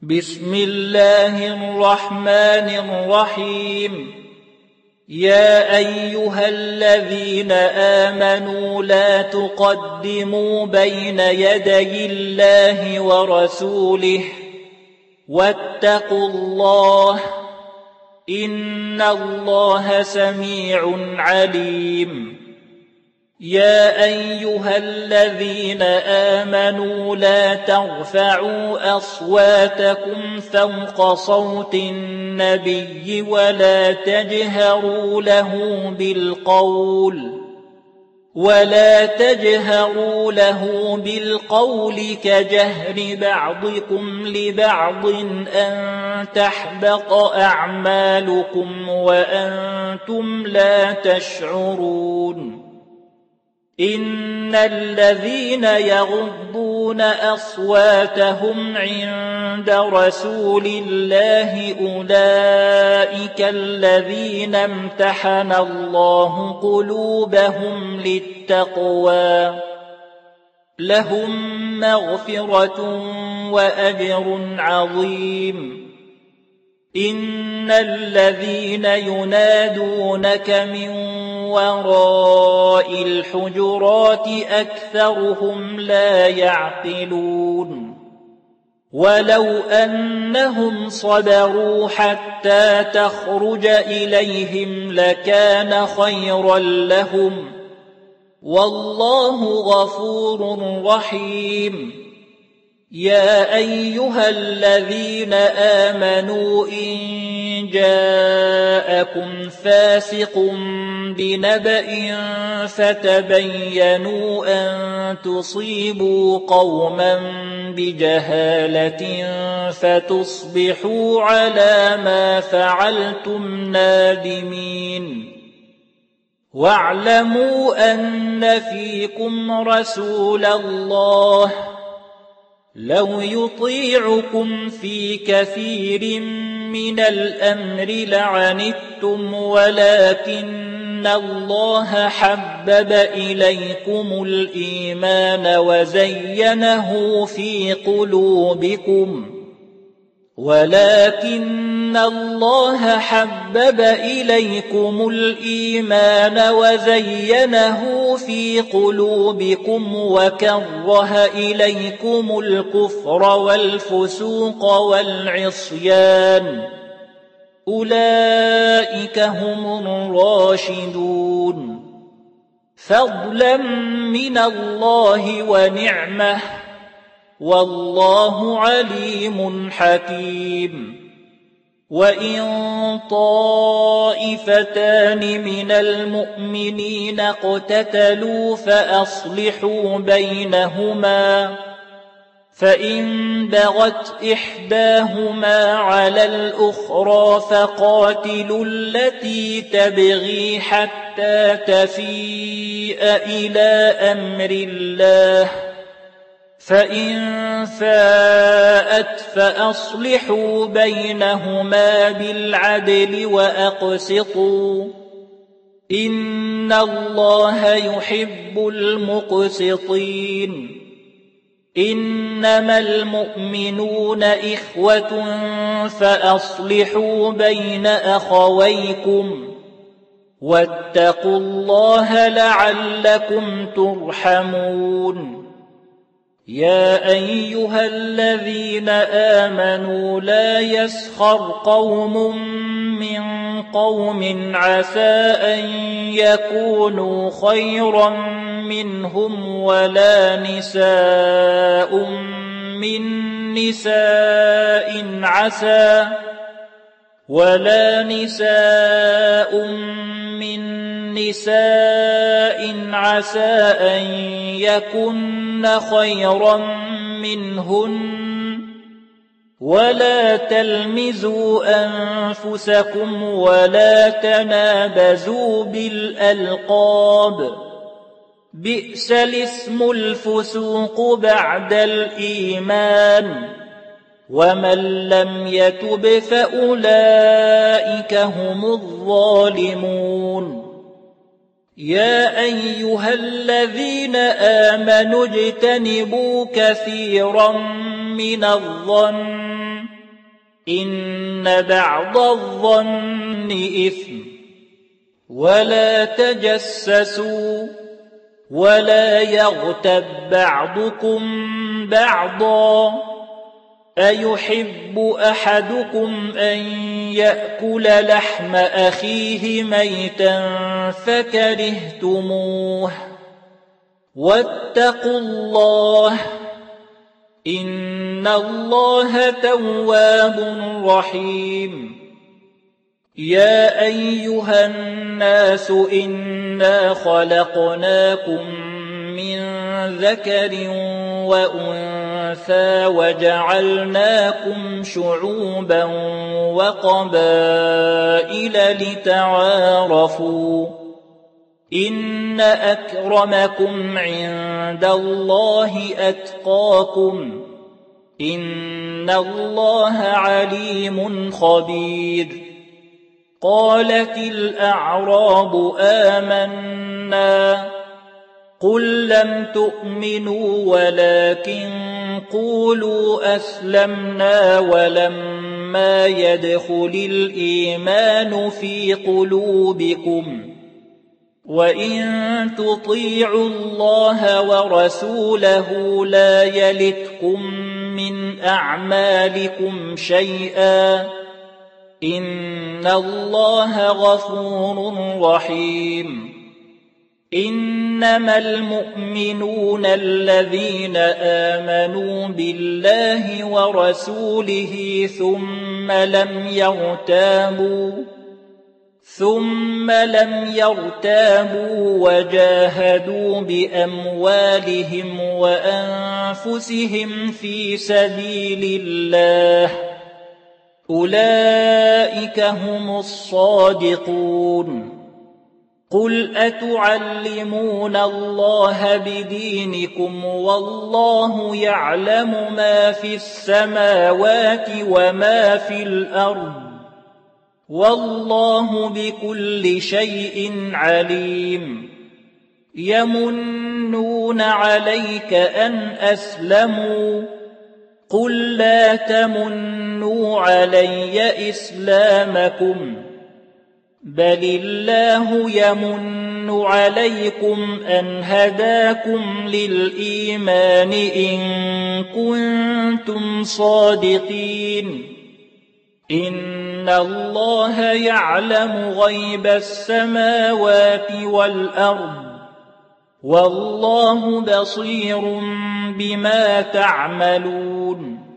بسم الله الرحمن الرحيم. يا أيها الذين آمنوا لا تقدموا بين يدي الله ورسوله واتقوا الله إن الله سميع عليم. يا أيها الذين آمنوا لا ترفعوا أصواتكم فوق صوت النبي ولا تجهروا له بالقول كجهر بعضكم لبعض أن تحبط أعمالكم وأنتم لا تشعرون. إن الذين يغضون أصواتهم عند رسول الله أولئك الذين امتحن الله قلوبهم للتقوى لهم مغفرة وأجر عظيم. إن الذين ينادونك من وراء الحجرات أكثرهم لا يعقلون. ولو أنهم صبروا حتى تخرج إليهم لكان خيرا لهم والله غفور رحيم. يا أيها الذين آمنوا إن جاءكم فاسق بنبأ فتبينوا أن تصيبوا قوما بجهالة فتصبحوا على ما فعلتم نادمين. واعلموا أن فيكم رسول الله لو يطيعكم في كثير من الأمر لعنتم ولكن الله حبب إليكم الإيمان وزينه في قلوبكم وكره إليكم الكفر والفسوق والعصيان أولئك هم الراشدون فضلا من الله ونعمة والله عليم حكيم. وإن طائفتان من المؤمنين اقتتلوا فأصلحوا بينهما فإن بغت إحداهما على الأخرى فقاتلوا التي تبغي حتى تفيء إلى أمر الله فإن فاءت فأصلحوا بينهما بالعدل وأقسطوا إن الله يحب المقسطين. إنما المؤمنون إخوة فأصلحوا بين أخويكم واتقوا الله لعلكم ترحمون. يا أيها الذين آمنوا لا يسخر قوم من قوم عسى أن يكونوا خيرا منهم ولا نساء من نساء عسى أن يكن خيرا منهن ولا تلمزوا أنفسكم ولا تنابزوا بالألقاب بئس الاسم الفسوق بعد الإيمان ومن لم يتب فأولئك هم الظالمون. يا أيها الذين آمنوا اجتنبوا كثيرا من الظن إن بعض الظن إثم ولا تجسسوا ولا يغتب بعضكم بعضا أيحب أحدكم أن يأكل لحم أخيه ميتا فكرهتموه واتقوا الله إن الله تواب رحيم يا أيها الناس إنا خلقناكم من ذكر وأنثى وجعلناكم شعوبا وقبائل لتعارفوا إن أكرمكم عند الله أتقاكم إن الله عليم خبير قالت الأعراب آمنا قل لم تؤمنوا ولكن قولوا أسلمنا ولما يدخل الإيمان في قلوبكم وإن تطيعوا الله ورسوله لا يلتكم من أعمالكم شيئا إن الله غفور رحيم إنما المؤمنون الذين آمنوا بالله ورسوله ثم لم يرتابوا وجاهدوا بأموالهم وأنفسهم في سبيل الله أولئك هم الصادقون قل أتعلمون الله بدينكم والله يعلم ما في السماوات وما في الأرض والله بكل شيء عليم يمنون عليك أن أسلموا قل لا تمنوا علي إسلامكم بل الله يمن عليكم أن هداكم للإيمان إن كنتم صادقين إن الله يعلم غيب السماوات والأرض والله بصير بما تعملون